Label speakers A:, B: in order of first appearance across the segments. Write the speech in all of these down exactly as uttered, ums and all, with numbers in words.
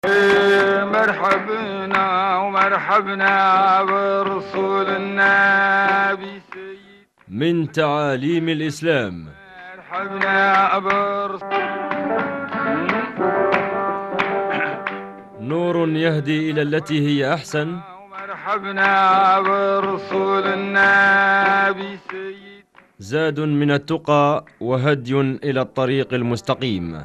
A: مرحبنا ومرحبنا برسول النبي سيد
B: من تعاليم الإسلام.
A: مرحبنا برسول
B: نور يهدي إلى التي هي أحسن.
A: مرحبنا برسول النبي سيد
B: زاد من التقى وهدي إلى الطريق المستقيم.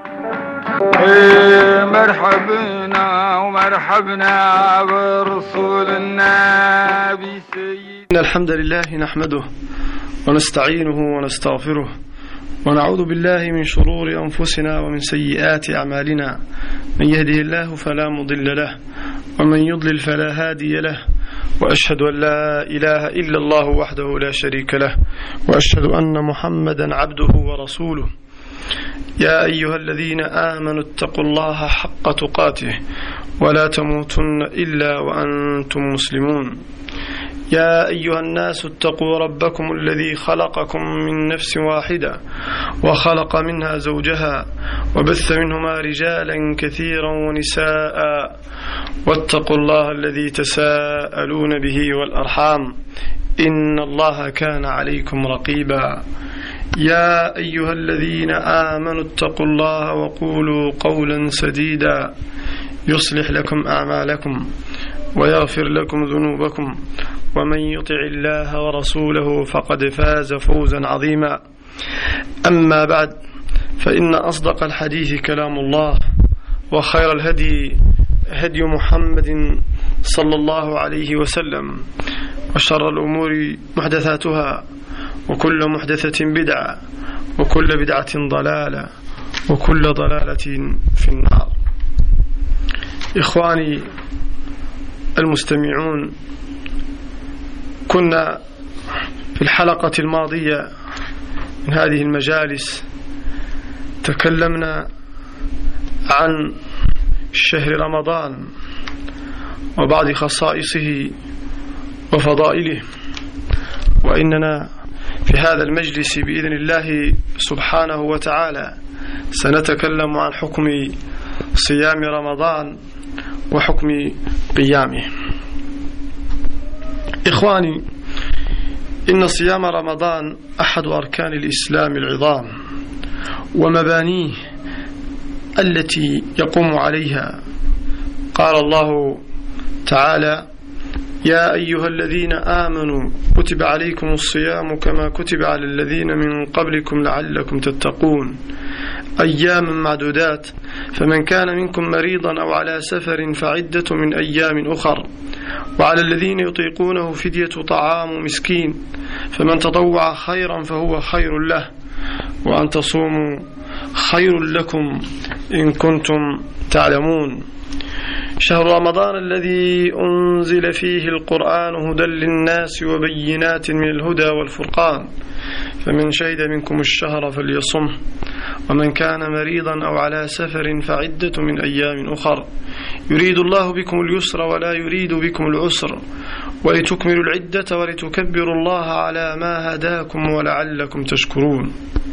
A: مرحبنا ومرحبنا برسول النبي سيد.
C: إن الحمد لله نحمده ونستعينه ونستغفره ونعوذ بالله من شرور أنفسنا ومن سيئات أعمالنا، من يهده الله فلا مضل له ومن يضلل فلا هادي له، وأشهد أن لا إله إلا الله وحده لا شريك له، وأشهد أن محمدا عبده ورسوله. يا أيها الذين آمنوا اتقوا الله حق تقاته ولا تموتن إلا وأنتم مسلمون. يا أيها الناس اتقوا ربكم الذي خلقكم من نفس واحدة وخلق منها زوجها وبث منهما رجالا كثيرا ونساء، واتقوا الله الذي تساءلون به والأرحام إن الله كان عليكم رقيبا. يا أيها الذين آمنوا اتقوا الله وقولوا قولا سديدا يصلح لكم أعمالكم ويغفر لكم ذنوبكم، ومن يطع الله ورسوله فقد فاز فوزا عظيما. أما بعد، فإن أصدق الحديث كلام الله، وخير الهدي هدي محمد صلى الله عليه وسلم، وشر الأمور محدثاتها، وكل محدثة بدعة، وكل بدعة ضلالة، وكل ضلالة في النار. إخواني المستمعون، كنا في الحلقة الماضية من هذه المجالس تكلمنا عن شهر رمضان وبعض خصائصه وفضائله، وإننا في هذا المجلس بإذن الله سبحانه وتعالى سنتكلم عن حكم صيام رمضان وحكم قيامه. إخواني، إن صيام رمضان أحد أركان الإسلام العظام ومبانيه التي يقوم عليها. قال الله تعالى: يا أيها الذين آمنوا كتب عليكم الصيام كما كتب على الذين من قبلكم لعلكم تتقون، أياما معدودات، فمن كان منكم مريضا أو على سفر فعدة من أيام أخر، وعلى الذين يطيقونه فدية طعام مسكين، فمن تطوع خيرا فهو خير له، وأن تصوموا خير لكم إن كنتم تعلمون. شهر رمضان الذي أنزل فيه القرآن هدى للناس وبينات من الهدى والفرقان، فمن شهد منكم الشهر فليصم، ومن كان مريضا أو على سفر فعدة من أيام أخر، يريد الله بكم اليسر ولا يريد بكم العسر، ولتكملوا العدة ولتكبروا الله على ما هداكم ولعلكم تشكرون.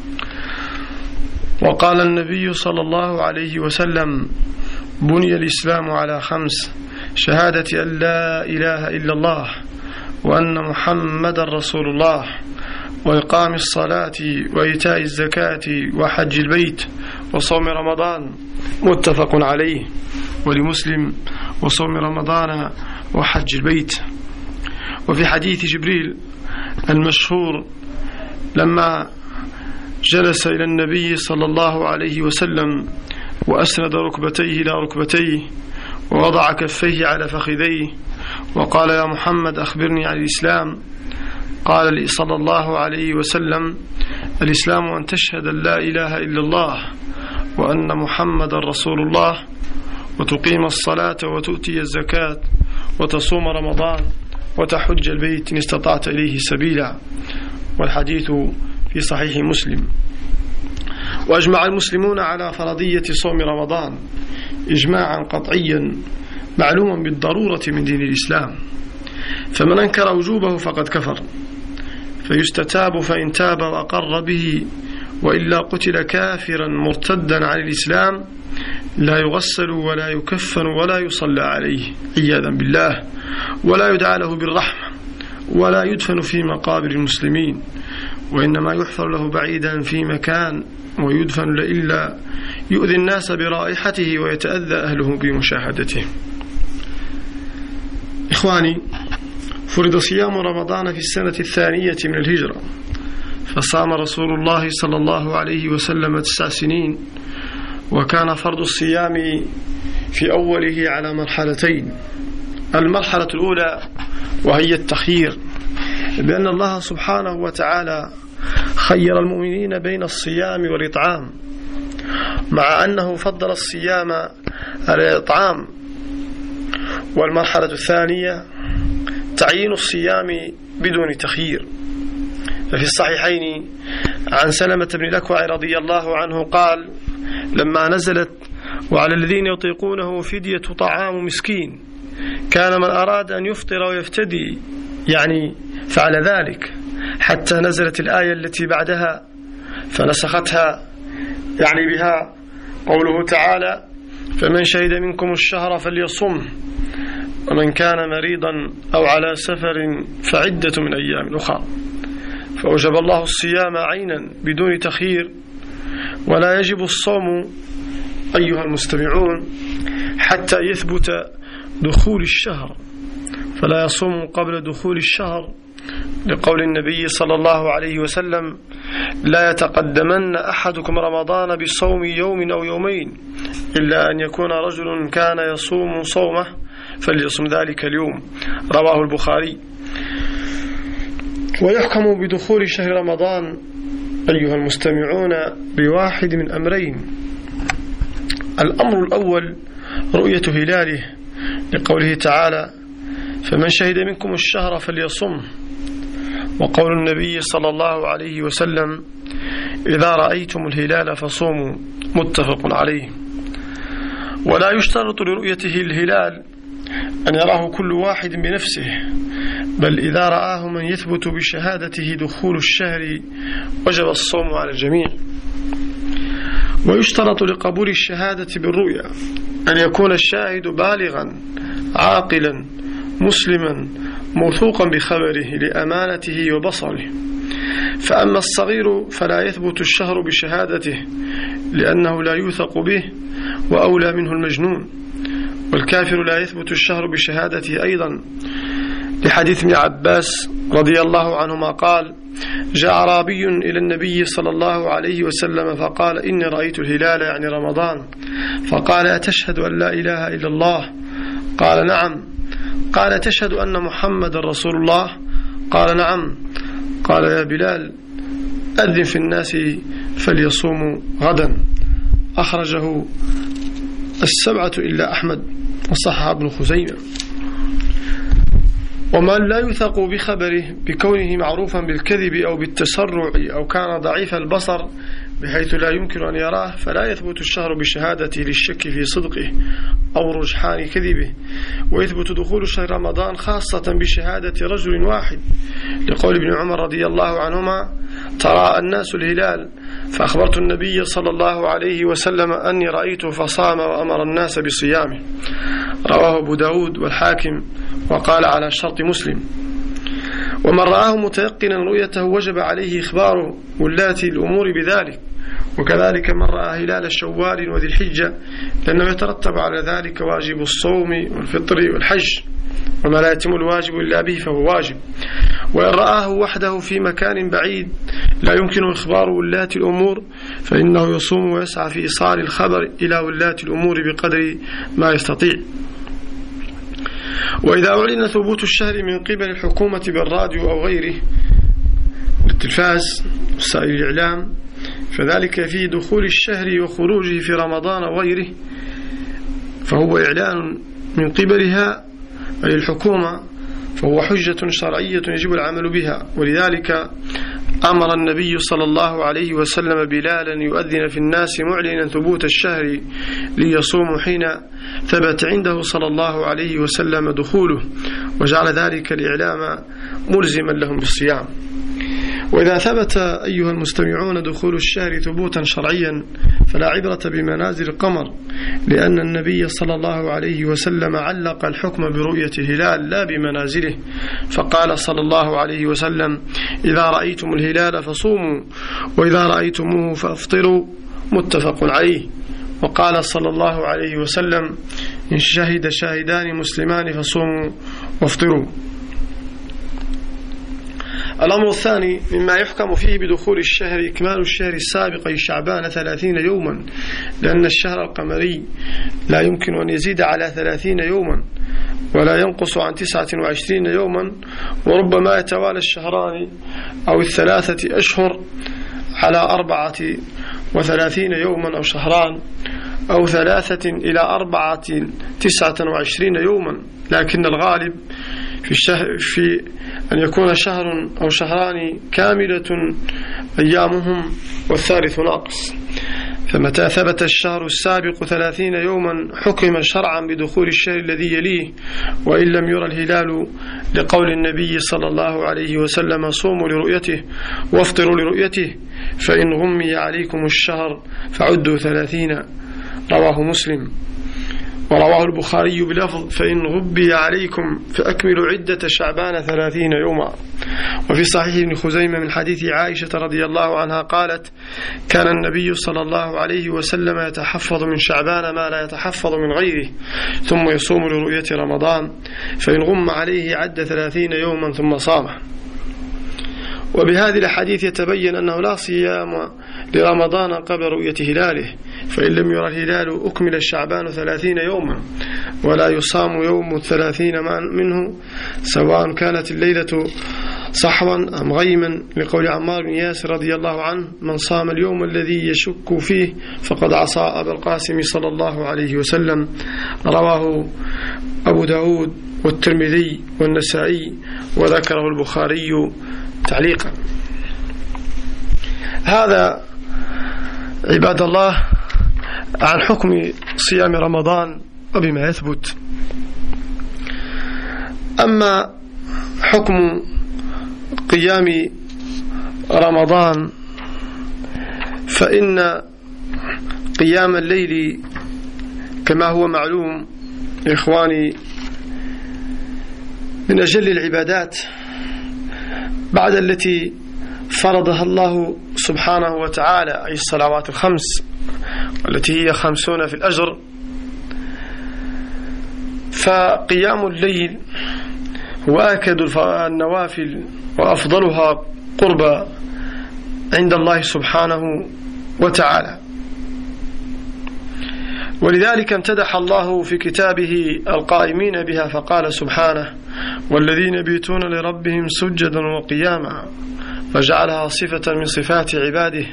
C: وقال النبي صلى الله عليه وسلم: بني الإسلام على خمس: شهادة أن لا إله إلا الله وأن محمد رسول الله، وإقام الصلاة وإيتاء الزكاة وحج البيت وصوم رمضان. متفق عليه. ولمسلم: وصوم رمضان وحج البيت. وفي حديث جبريل المشهور لما جلس إلى النبي صلى الله عليه وسلم وأسند ركبتيه إلى ركبتيه ووضع كفيه على فخذيه وقال: يا محمد أخبرني عن الإسلام. قال صلى الله عليه وسلم: الإسلام أن تشهد أن لا إله إلا الله وأن محمد رسول الله، وتقيم الصلاة وتؤتي الزكاة وتصوم رمضان وتحج البيت إن استطعت إليه سبيلا. والحديث في صحيح مسلم. وأجمع المسلمون على فرضية صوم رمضان إجماعا قطعيا معلوما بالضرورة من دين الإسلام، فمن أنكر وجوبه فقد كفر، فيستتاب فإن تاب وأقر به، وإلا قتل كافرا مرتدا عن الإسلام لا يغسل ولا يكفن ولا يصلى عليه عياذا بالله، ولا يدعى له بالرحمة، ولا يدفن في مقابر المسلمين، وإنما يحفر له بعيدا في مكان ويدفن إلا يؤذي الناس برائحته ويتأذى أهله بمشاهدته. إخواني، فرض صيام رمضان في السنة الثانية من الهجرة، فصام رسول الله صلى الله عليه وسلم تسع سنين، وكان فرض الصيام في أوله على مرحلتين. المرحلة الأولى وهي التخيير، بأن الله سبحانه وتعالى خير المؤمنين بين الصيام والإطعام، مع أنه فضل الصيام على الإطعام. والمرحلة الثانية تعيين الصيام بدون تخيير. ففي الصحيحين عن سلمة بن الأكوع رضي الله عنه قال: لما نزلت وعلى الذين يطيقونه فدية طعام مسكين، كان من أراد أن يفطر ويفتدي يعني فعل ذلك، حتى نزلت الآية التي بعدها فنسختها، يعني بها قوله تعالى: فمن شهد منكم الشهر فليصم، ومن كان مريضا أو على سفر فعدة من أيام أخرى. فأوجب الله الصيام عينا بدون تخيير. ولا يجب الصوم أيها المستمعون حتى يثبت دخول الشهر، فلا يصوم قبل دخول الشهر، لقول النبي صلى الله عليه وسلم: لا يتقدمن أحدكم رمضان بصوم يوم أو يومين، إلا أن يكون رجل كان يصوم صومه فليصم ذلك اليوم. رواه البخاري. ويحكم بدخول شهر رمضان أيها المستمعون بواحد من أمرين: الأمر الأول رؤية هلاله، لقوله تعالى: فمن شهد منكم الشهر فليصم، وقول النبي صلى الله عليه وسلم: إذا رأيتم الهلال فصوموا، متفق عليه. ولا يشترط لرؤيته الهلال أن يراه كل واحد بنفسه، بل إذا رآه من يثبت بشهادته دخول الشهر وجب الصوم على الجميع. ويشترط لقبول الشهادة بالرؤيا أن يكون الشاهد بالغا عاقلا مسلما موثوقا بخبره لأمانته وبصره. فأما الصغير فلا يثبت الشهر بشهادته، لأنه لا يوثق به، وأولى منه المجنون. والكافر لا يثبت الشهر بشهادته أيضا، لحديث ابن عباس رضي الله عنهما قال: جاء أعرابي إلى النبي صلى الله عليه وسلم فقال: إني رأيت الهلال يعني رمضان. فقال: أتشهد أن لا إله إلا الله؟ قال: نعم. قال: تشهد أن محمد رسول الله؟ قال: نعم. قال: يا بلال أذن في الناس فليصوموا غدا. أخرجه السبعة إلا أحمد، وصححه ابن خزيمة. ومن لا يثق بخبره بكونه معروفا بالكذب أو بالتسرع أو كان ضعيف البصر بحيث لا يمكن أن يراه، فلا يثبت الشهر بشهادته للشك في صدقه أو رجحان كذبه. ويثبت دخول شهر رمضان خاصة بشهادة رجل واحد، لقول ابن عمر رضي الله عنهما: تراءى الناس الهلال فأخبرت النبي صلى الله عليه وسلم أني رأيته فصام وأمر الناس بصيامه. رواه أبو داود والحاكم وقال على شرط مسلم. ومن رآه متيقنا رؤيته وجب عليه إخبار ولاة الأمور بذلك، وكذلك من رأى هلال شوال وذي الحجة، لأنه يترتب على ذلك واجب الصوم والفطر والحج، وما لا يتم الواجب إلا به فهو واجب. وإن رآه وحده في مكان بعيد لا يمكن إخبار ولاة الأمور، فإنه يصوم ويسعى في إيصال الخبر إلى ولاة الأمور بقدر ما يستطيع. وإذا أعلن ثبوت الشهر من قبل الحكومة بالراديو أو غيره بالتلفاز وسائل الإعلام، فذلك في دخول الشهر وخروجه في رمضان وغيره، فهو إعلان من قبلها أي الحكومة، فهو حجة شرعية يجب العمل بها. ولذلك أمر النبي صلى الله عليه وسلم بلالا يؤذن في الناس معلنا ثبوت الشهر ليصوموا حين ثبت عنده صلى الله عليه وسلم دخوله، وجعل ذلك الإعلام ملزما لهم بالصيام. وإذا ثبت أيها المستمعون دخول الشهر ثبوتا شرعيا فلا عبرة بمنازل القمر، لأن النبي صلى الله عليه وسلم علق الحكم برؤية الهلال لا بمنازله، فقال صلى الله عليه وسلم: إذا رأيتم الهلال فصوموا، وإذا رأيتموه فأفطروا، متفق عليه. وقال صلى الله عليه وسلم: إن شهد شاهدان مسلمان فصوموا وافطروا. الأمر الثاني مما يحكم فيه بدخول الشهر إكمال الشهر السابق أي شعبان ثلاثين يوما، لأن الشهر القمري لا يمكن أن يزيد على ثلاثين يوما ولا ينقص عن تسعة وعشرين يوما، وربما يتوالى الشهران أو الثلاثة أشهر على أربعة وثلاثين يوما أو شهران، أو ثلاثة إلى أربعة تسعة وعشرين يوما، لكن الغالب في, الشهر في أن يكون شهر أو شهران كاملة أيامهم والثالث ناقص. فمتى ثبت الشهر السابق ثلاثين يوما حكم شرعا بدخول الشهر الذي يليه، وإن لم يرى الهلال، لقول النبي صلى الله عليه وسلم: صوموا لرؤيته وافطروا لرؤيته، فإن غمي عليكم الشهر فعدوا ثلاثين. رواه مسلم. ورواه البخاري بلفظ: فإن غبي عليكم فأكملوا عدة شعبان ثلاثين يوما. وفي صحيح ابن خزيمة من حديث عائشة رضي الله عنها قالت: كان النبي صلى الله عليه وسلم يتحفظ من شعبان ما لا يتحفظ من غيره، ثم يصوم لرؤية رمضان، فإن غم عليه عد ثلاثين يوما ثم صامه. وبهذه الحديث يتبين أنه لا صيام لرمضان قبل رؤية هلاله، فإن لم يرى الهلال أكمل الشعبان ثلاثين يوما، ولا يصام يوم الثلاثين منه سواء كانت الليلة صحوا أم غيما، لقول عمار بن ياسر رضي الله عنه: من صام اليوم الذي يشك فيه فقد عصى أبا القاسم صلى الله عليه وسلم. رواه أبو داود والترمذي والنسائي، وذكره البخاري تعليقا. هذا عباد الله عن حكم صيام رمضان وبما يثبت. أما حكم قيام رمضان فإن قيام الليل كما هو معلوم إخواني من أجل العبادات بعد التي فرضها الله سبحانه وتعالى، أي الصلوات الخمس والتي هي خمسون في الأجر. فقيام الليل هو آكد النوافل وأفضلها قربا عند الله سبحانه وتعالى، ولذلك امتدح الله في كتابه القائمين بها فقال سبحانه: والذين يبيتون لربهم سجدا وقياما، فجعلها صفة من صفات عباده.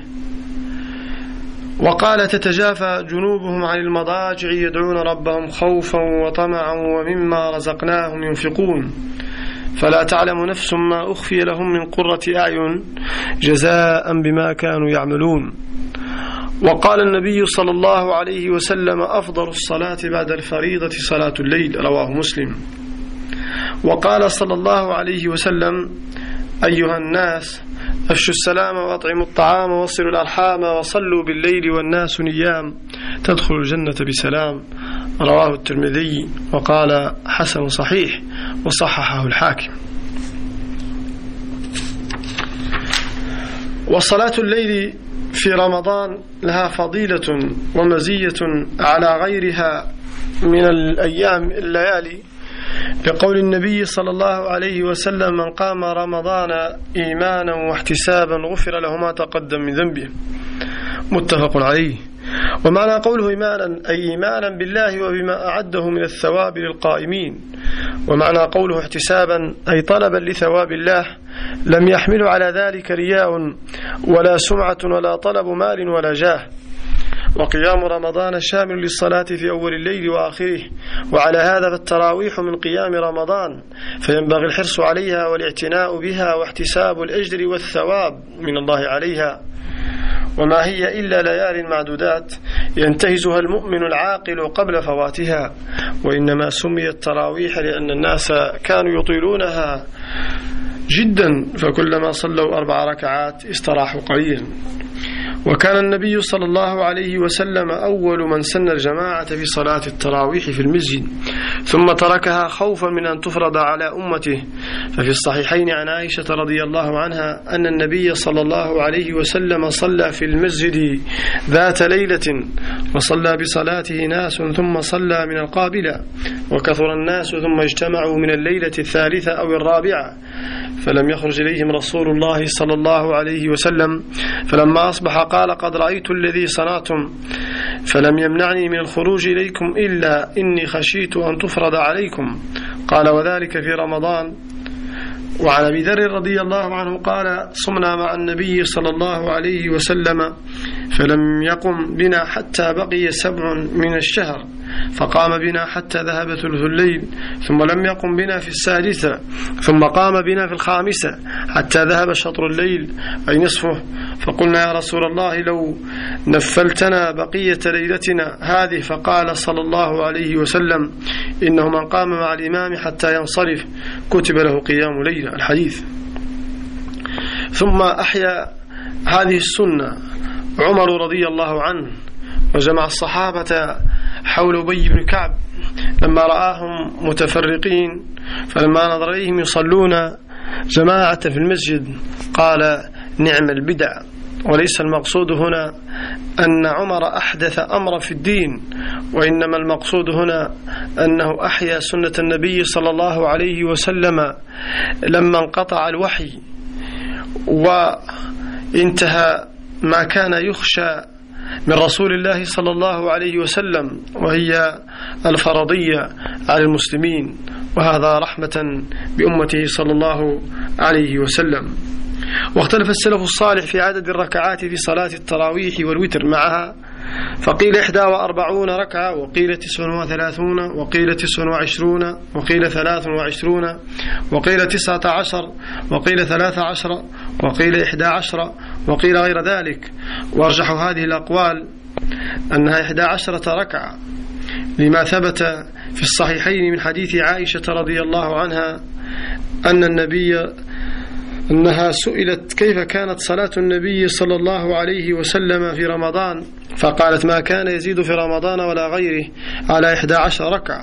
C: وقال: تتجافى جنوبهم عن المضاجع يدعون ربهم خوفا وطمعا ومما رزقناهم ينفقون، فلا تعلم نفس ما أخفي لهم من قرة أعين جزاء بما كانوا يعملون. وقال النبي صلى الله عليه وسلم: أفضل الصلاة بعد الفريضة صلاة الليل، رواه مسلم. وقال صلى الله عليه وسلم: أيها الناس أفشوا السلام وأطعموا الطعام ووصلوا الأرحام وصلوا بالليل والناس نيام تدخلوا الجنة بسلام، رواه الترمذي وقال حسن صحيح وصححه الحاكم. وصلاة الليل في رمضان لها فضيلة ومزية على غيرها من الأيام الليالي، لقول النبي صلى الله عليه وسلم: من قام رمضان إيمانا واحتسابا غفر له ما تقدم من ذنبه، متفق عليه. ومعنى قوله إيمانا أي إيمانا بالله وبما أعده من الثواب للقائمين، ومعنى قوله احتسابا أي طلبا لثواب الله، لم يحمل على ذلك رياء ولا سمعة ولا طلب مال ولا جاه. وقيام رمضان شامل للصلاة في أول الليل وآخره، وعلى هذا فالتراويح من قيام رمضان، فينبغي الحرص عليها والاعتناء بها واحتساب الأجر والثواب من الله عليها، وما هي إلا ليال معدودات ينتهزها المؤمن العاقل قبل فواتها. وإنما سميت تراويح لأن الناس كانوا يطيلونها جدا، فكلما صلوا أربع ركعات استراحوا قليلا. وكان النبي صلى الله عليه وسلم أول من سن الجماعة في صلاة التراويح في المسجد، ثم تركها خوفا من أن تفرض على أمته. ففي الصحيحين عن عائشة رضي الله عنها أن النبي صلى الله عليه وسلم صلى في المسجد ذات ليلة، وصلى بصلاته ناس ثم صلى من القابلة، وكثر الناس ثم اجتمعوا من الليلة الثالثة أو الرابعة، فلم يخرج إليهم رسول الله صلى الله عليه وسلم، فلما أصبح قال: قد رأيت الذي صنعتم، فلم يمنعني من الخروج إليكم إلا إني خشيت أن تفرض عليكم. قال: وذلك في رمضان. وعن أبي ذر رضي الله عنه قال: صمنا مع النبي صلى الله عليه وسلم فلم يقم بنا حتى بقي سبع من الشهر، فقام بنا حتى ذهب ثلث الليل، ثم لم يقم بنا في السادسة، ثم قام بنا في الخامسة حتى ذهب شطر الليل أي نصفه. فقلنا: يا رسول الله لو نفلتنا بقية ليلتنا هذه. فقال صلى الله عليه وسلم: إنه من قام مع الإمام حتى ينصرف كتب له قيام ليلة. الحديث. ثم أحيا هذه السنة عمر رضي الله عنه، وجمع الصحابة حول أبي بن كعب لما رآهم متفرقين، فلما نظر إليهم يصلون جماعة في المسجد قال: نعم البدع. وليس المقصود هنا أن عمر أحدث أمر في الدين، وإنما المقصود هنا أنه أحيا سنة النبي صلى الله عليه وسلم لما انقطع الوحي وانتهى ما كان يخشى من رسول الله صلى الله عليه وسلم، وهي الفرضية على المسلمين، وهذا رحمة بأمته صلى الله عليه وسلم. واختلف السلف الصالح في عدد الركعات في صلاة التراويح والوتر معها، فقيل إحدى وأربعون ركعة، وقيل تسع وثلاثون، وقيل تسع وعشرون، وقيل ثلاث وعشرون، وقيل تسعة عشر، وقيل ثلاث عشر، وقيل إحدى عشر، وقيل غير ذلك. وأرجح هذه الأقوال أنها إحدى عشرة ركعة، لما ثبت في الصحيحين من حديث عائشة رضي الله عنها أن النبي أنها سئلت كيف كانت صلاة النبي صلى الله عليه وسلم في رمضان، فقالت: ما كان يزيد في رمضان ولا غيره على إحدى عشر ركعة.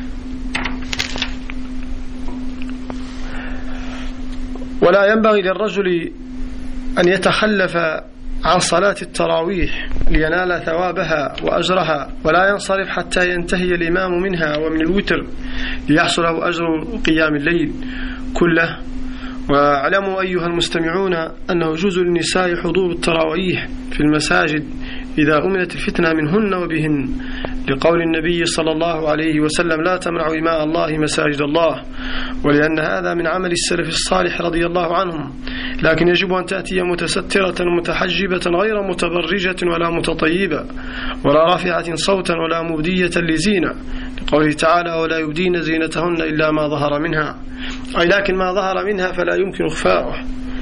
C: ولا ينبغي للرجل أن يتخلف عن صلاة التراويح لينال ثوابها وأجرها، ولا ينصرف حتى ينتهي الإمام منها ومن الوتر ليحصل له أجر قيام الليل كله. واعلموا أيها المستمعون أنه يجوز للنساء حضور التراويح في المساجد إذا أمنت الفتنة منهن وبهن، لقول النبي صلى الله عليه وسلم: لا تمنعوا إماء الله مساجد الله، ولأن هذا من عمل السلف الصالح رضي الله عنهم. لكن يجب أن تأتي متسترة متحجبة غير متبرجة ولا متطيبة ولا رافعة صوتا ولا مبدية لزينة، لقوله تعالى: ولا يبدين زينتهن إلا ما ظهر منها، أي لكن ما ظهر منها فلا يمكن إخفاؤه،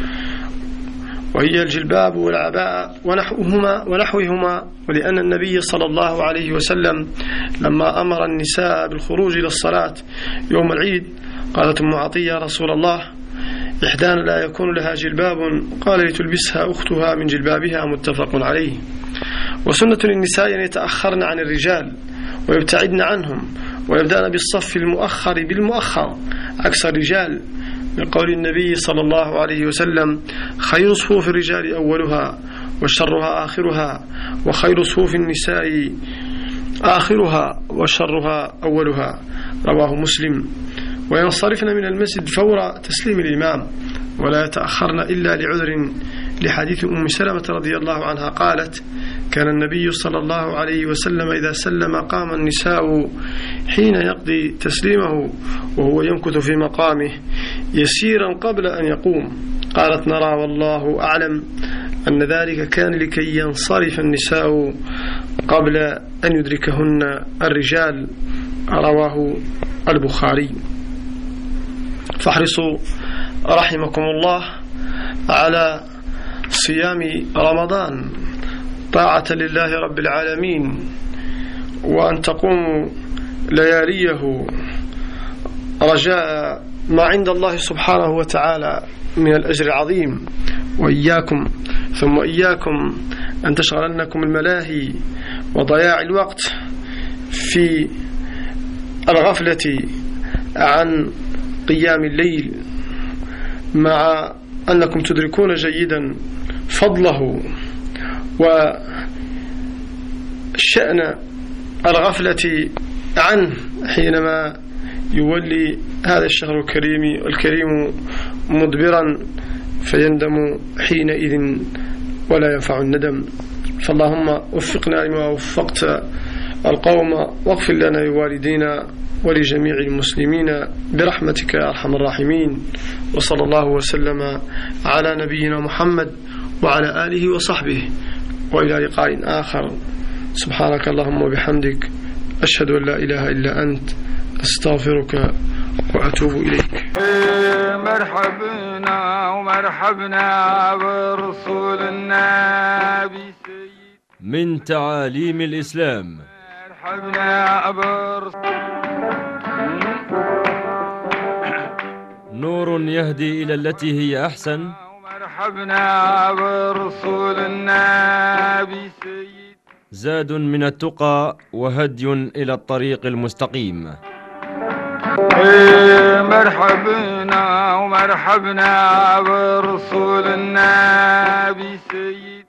C: وهي الجلباب والعباءة ونحوهما ونحوهما. ولأن النبي صلى الله عليه وسلم لما أمر النساء بالخروج إلى الصلاة يوم العيد قالت أم عطية: رسول الله، إحدانا لا يكون لها جلباب، قال: لتلبسها أختها من جلبابها. متفق عليه. وسنة للنساء أن يتأخرن عن الرجال ويبتعدن عنهم، ويبدأن بالصف المؤخر بالمؤخر عكس الرجال، لقول النبي صلى الله عليه وسلم: خير صفوف الرجال أولها وشرها آخرها، وخير صفوف النساء آخرها وشرها أولها. رواه مسلم. وينصرفن من المسجد فور تسليم الإمام، ولا يتأخرن إلا لعذر، لحديث أم سلمة رضي الله عنها قالت: كان النبي صلى الله عليه وسلم إذا سلم قام النساء حين يقضي تسليمه وهو يمكث في مقامه يسيرا قبل أن يقوم. قالت: نرى والله أعلم أن ذلك كان لكي ينصرف النساء قبل أن يدركهن الرجال. رواه البخاري. فاحرصوا رحمكم الله على صيام رمضان طاعة لله رب العالمين، وأن تقوموا لياليه رجاء ما عند الله سبحانه وتعالى من الأجر العظيم، وإياكم ثم إياكم أن تشغلنكم الملاهي وضياع الوقت في الغفلة عن قيام الليل، مع أنكم تدركون جيدا فضله وشأن الغفلة عنه حينما يولي هذا الشهر الكريم الكريم مدبرا فيندم حينئذ ولا ينفع الندم. فاللهم وفقنا لما وفقت القوم، واغفر لنا لوالدينا ولجميع المسلمين برحمتك يا أرحم الراحمين. وصلى الله وسلم على نبينا محمد وعلى آله وصحبه، وإلى لقاء آخر. سبحانك اللهم وبحمدك، أشهد أن لا إله إلا أنت، أستغفرك وأتوب إليك.
A: مرحبنا ومرحبنا برسول النبي سيد.
B: من تعاليم الإسلام
A: مرحبنا برسول
B: نور يهدي إلى التي هي أحسن،
A: مرحبنا برسول النبي سيد.
B: زاد من التقى وهدي إلى الطريق المستقيم.
A: مرحبنا ومرحبنا برسول النبي سيد.